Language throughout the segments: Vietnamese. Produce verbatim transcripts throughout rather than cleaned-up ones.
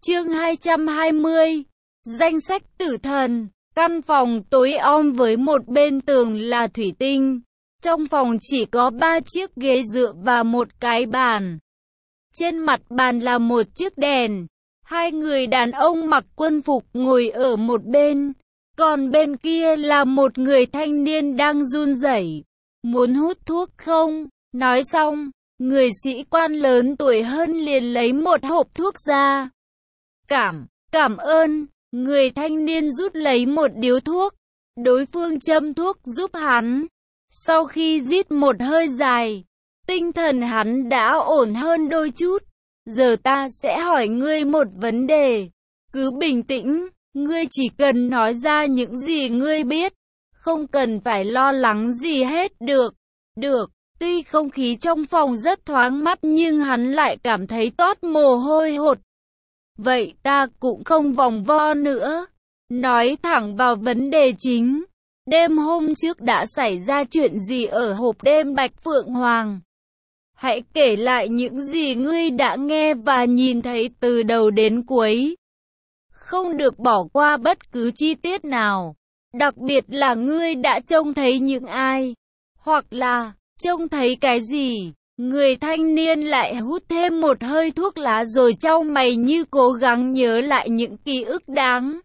Chương hai trăm hai mươi. Danh sách tử thần. Căn phòng tối om với một bên tường là thủy tinh. Trong phòng chỉ có ba chiếc ghế dựa và một cái bàn. Trên mặt bàn là một chiếc đèn. Hai người đàn ông mặc quân phục ngồi ở một bên. Còn bên kia là một người thanh niên đang run rẩy. Muốn hút thuốc không? Nói xong, người sĩ quan lớn tuổi hơn liền lấy một hộp thuốc ra. Cảm, cảm ơn. Người thanh niên rút lấy một điếu thuốc. Đối phương châm thuốc giúp hắn. Sau khi rít một hơi dài, tinh thần hắn đã ổn hơn đôi chút. Giờ ta sẽ hỏi ngươi một vấn đề. Cứ bình tĩnh, ngươi chỉ cần nói ra những gì ngươi biết. Không cần phải lo lắng gì hết được. Được, tuy không khí trong phòng rất thoáng mát nhưng hắn lại cảm thấy toát mồ hôi hột. Vậy ta cũng không vòng vo nữa. Nói thẳng vào vấn đề chính. Đêm hôm trước đã xảy ra chuyện gì ở hộp đêm Bạch Phượng Hoàng? Hãy kể lại những gì ngươi đã nghe và nhìn thấy từ đầu đến cuối. Không được bỏ qua bất cứ chi tiết nào. Đặc biệt là ngươi đã trông thấy những ai. Hoặc là, trông thấy cái gì? Người thanh niên lại hút thêm một hơi thuốc lá rồi chau mày như cố gắng nhớ lại những ký ức đáng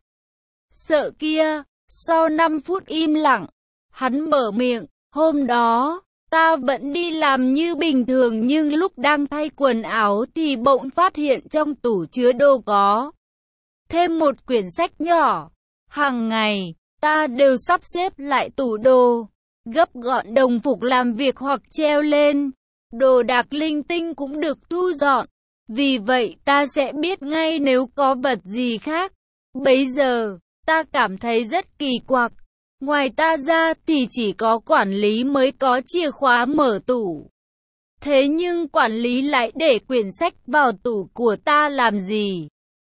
sợ kia. Sau năm phút im lặng, hắn mở miệng, hôm đó, ta vẫn đi làm như bình thường nhưng lúc đang thay quần áo thì bỗng phát hiện trong tủ chứa đồ có thêm một quyển sách nhỏ. Hàng ngày, ta đều sắp xếp lại tủ đồ, gấp gọn đồng phục làm việc hoặc treo lên. Đồ đạc linh tinh cũng được thu dọn. Vì vậy ta sẽ biết ngay nếu có vật gì khác. Bấy giờ, ta cảm thấy rất kỳ quặc. Ngoài ta ra thì chỉ có quản lý mới có chìa khóa mở tủ. Thế nhưng quản lý lại để quyển sách vào tủ của ta làm gì?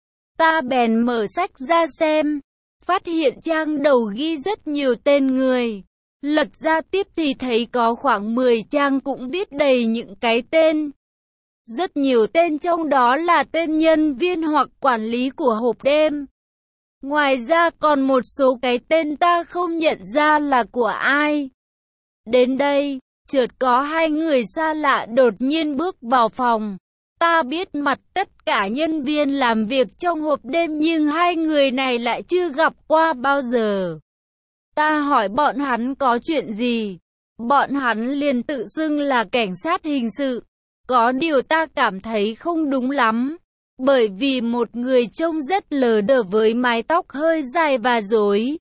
Ta bèn mở sách ra xem. Phát hiện trang đầu ghi rất nhiều tên người. Lật ra tiếp thì thấy có khoảng mười trang cũng viết đầy những cái tên. Rất nhiều tên trong đó là tên nhân viên hoặc quản lý của hộp đêm. Ngoài ra còn một số cái tên ta không nhận ra là của ai. Đến đây, chợt có hai người xa lạ đột nhiên bước vào phòng. Ta biết mặt tất cả nhân viên làm việc trong hộp đêm nhưng hai người này lại chưa gặp qua bao giờ. Ta hỏi bọn hắn có chuyện gì. Bọn hắn liền tự xưng là cảnh sát hình sự. Có điều ta cảm thấy không đúng lắm. Bởi vì một người trông rất lờ đờ với mái tóc hơi dài và rối.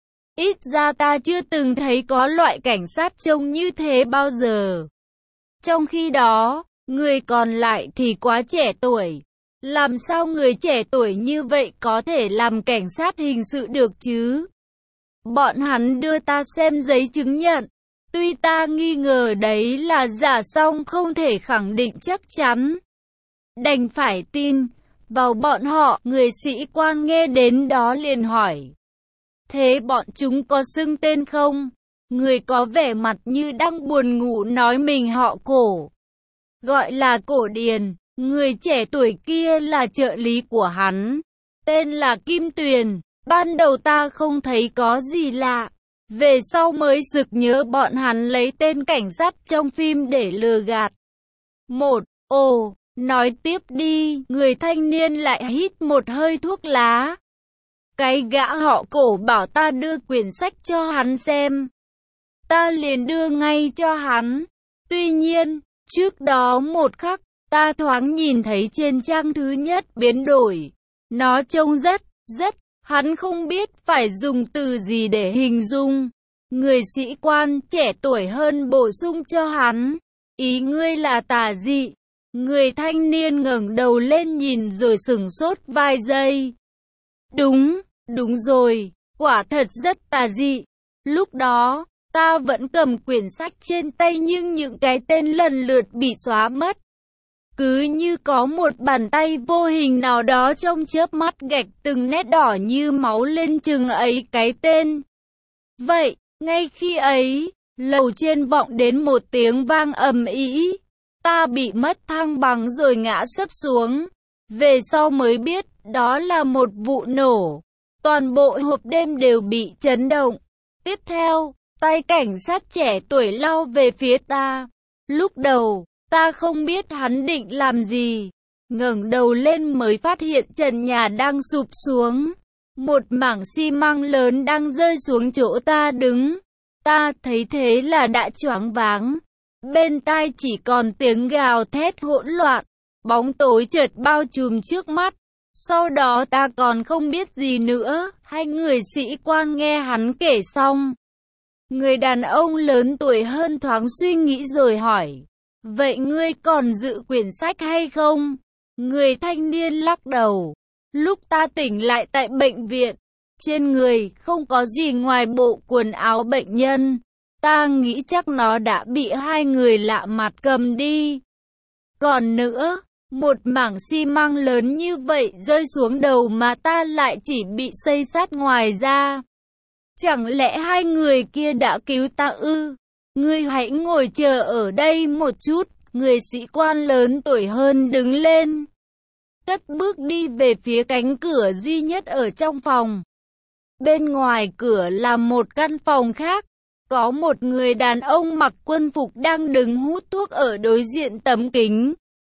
Ít ra ta chưa từng thấy có loại cảnh sát trông như thế bao giờ. Trong khi đó, người còn lại thì quá trẻ tuổi. Làm sao người trẻ tuổi như vậy có thể làm cảnh sát hình sự được chứ? Bọn hắn đưa ta xem giấy chứng nhận. Tuy ta nghi ngờ đấy là giả song không thể khẳng định chắc chắn. Đành phải tin vào bọn họ. Người sĩ quan nghe đến đó liền hỏi. Thế bọn chúng có xưng tên không? Người có vẻ mặt như đang buồn ngủ nói mình họ Cổ. Gọi là Cổ Điền. Người trẻ tuổi kia là trợ lý của hắn. Tên là Kim Tuyền. Ban đầu ta không thấy có gì lạ. Về sau mới sực nhớ bọn hắn lấy tên cảnh sát trong phim để lừa gạt. Một, ồ, nói tiếp đi. Người thanh niên lại hít một hơi thuốc lá. Cái gã họ Cổ bảo ta đưa quyển sách cho hắn xem. Ta liền đưa ngay cho hắn. Tuy nhiên, trước đó một khắc, ta thoáng nhìn thấy trên trang thứ nhất biến đổi. Nó trông rất, rất, hắn không biết phải dùng từ gì để hình dung. Người sĩ quan trẻ tuổi hơn bổ sung cho hắn. Ý ngươi là tà dị. Người thanh niên ngẩng đầu lên nhìn rồi sửng sốt vài giây. Đúng, đúng rồi, quả thật rất tà dị. Lúc đó, ta vẫn cầm quyển sách trên tay nhưng những cái tên lần lượt bị xóa mất. Cứ như có một bàn tay vô hình nào đó trong chớp mắt gạch từng nét đỏ như máu lên chừng ấy cái tên. Vậy, ngay khi ấy, lầu trên vọng đến một tiếng vang ầm ĩ. Ta bị mất thăng bằng rồi ngã sấp xuống. Về sau mới biết, đó là một vụ nổ. Toàn bộ hộp đêm đều bị chấn động. Tiếp theo, tay cảnh sát trẻ tuổi lao về phía ta. Lúc đầu, ta không biết hắn định làm gì. Ngẩng đầu lên mới phát hiện trần nhà đang sụp xuống. Một mảng xi măng lớn đang rơi xuống chỗ ta đứng. Ta thấy thế là đã choáng váng. Bên tai chỉ còn tiếng gào thét hỗn loạn. Bóng tối chợt bao trùm trước mắt. Sau đó ta còn không biết gì nữa. Hai người sĩ quan nghe hắn kể xong. Người đàn ông lớn tuổi hơn thoáng suy nghĩ rồi hỏi. Vậy ngươi còn giữ quyển sách hay không? Người thanh niên lắc đầu. Lúc ta tỉnh lại tại bệnh viện, trên người không có gì ngoài bộ quần áo bệnh nhân. Ta nghĩ chắc nó đã bị hai người lạ mặt cầm đi. Còn nữa, một mảng xi măng lớn như vậy rơi xuống đầu mà ta lại chỉ bị xây sát ngoài ra. Chẳng lẽ hai người kia đã cứu ta ư? Ngươi hãy ngồi chờ ở đây một chút. Người sĩ quan lớn tuổi hơn đứng lên, cất bước đi về phía cánh cửa duy nhất ở trong phòng. Bên ngoài cửa là một căn phòng khác. Có một người đàn ông mặc quân phục đang đứng hút thuốc ở đối diện tấm kính.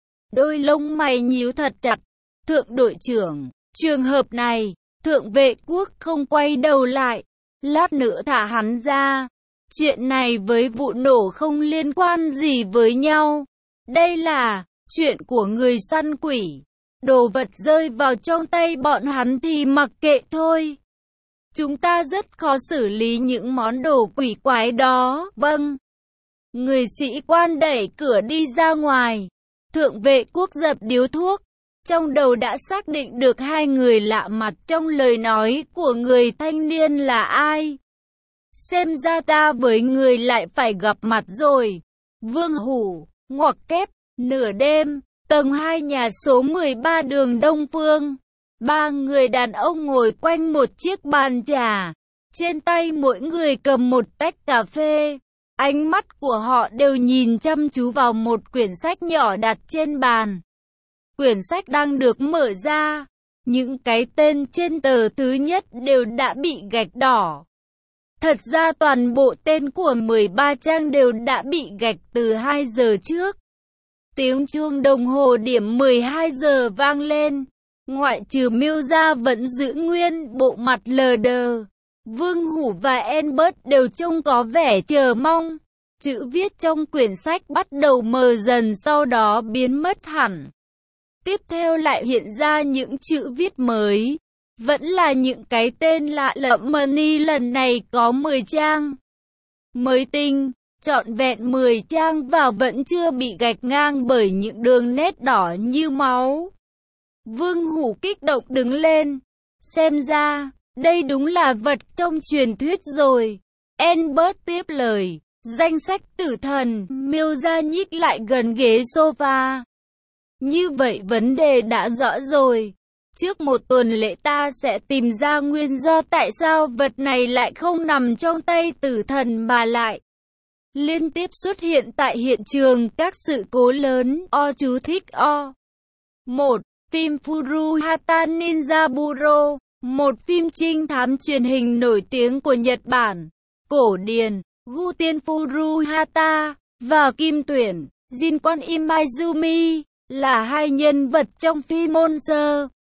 Đôi lông mày nhíu thật chặt. Thượng đội trưởng, trường hợp này, thượng vệ quốc không quay đầu lại. Lát nữa thả hắn ra. Chuyện này với vụ nổ không liên quan gì với nhau. Đây là chuyện của người săn quỷ. Đồ vật rơi vào trong tay bọn hắn thì mặc kệ thôi. Chúng ta rất khó xử lý những món đồ quỷ quái đó. Vâng. Người sĩ quan đẩy cửa đi ra ngoài. Thượng vệ quốc dập điếu thuốc. Trong đầu đã xác định được hai người lạ mặt trong lời nói của người thanh niên là ai. Xem ra ta với người lại phải gặp mặt rồi. Vương Hủ, ngoặc kép, nửa đêm, tầng hai nhà số mười ba đường Đông Phương. Ba người đàn ông ngồi quanh một chiếc bàn trà. Trên tay mỗi người cầm một tách cà phê. Ánh mắt của họ đều nhìn chăm chú vào một quyển sách nhỏ đặt trên bàn. Quyển sách đang được mở ra. Những cái tên trên tờ thứ nhất đều đã bị gạch đỏ. Thật ra toàn bộ tên của mười ba trang đều đã bị gạch từ hai giờ trước. Tiếng chuông đồng hồ điểm mười hai giờ vang lên. Ngoại trừ Miêu ra vẫn giữ nguyên bộ mặt lờ đờ. Vương Hủ và Albert đều trông có vẻ chờ mong. Chữ viết trong quyển sách bắt đầu mờ dần sau đó biến mất hẳn. Tiếp theo lại hiện ra những chữ viết mới. Vẫn là những cái tên lạ lẫm. Money lần này có mười trang. Mới tinh, trọn vẹn mười trang và vẫn chưa bị gạch ngang bởi những đường nét đỏ như máu. Vương Hủ kích động đứng lên. Xem ra, đây đúng là vật trong truyền thuyết rồi. Albert tiếp lời. Danh sách tử thần. Miêu ra nhích lại gần ghế sofa. Như vậy vấn đề đã rõ rồi. Trước một tuần lễ ta sẽ tìm ra nguyên do tại sao vật này lại không nằm trong tay tử thần mà lại liên tiếp xuất hiện tại hiện trường các sự cố lớn. O chú thích O. một. Phim Furuhata Ninja Buro, một phim trinh thám truyền hình nổi tiếng của Nhật Bản. Cổ điển, Guten Furuhata và Kim Tuyển, Jin Kwan Im Izumi là hai nhân vật trong phim Monster.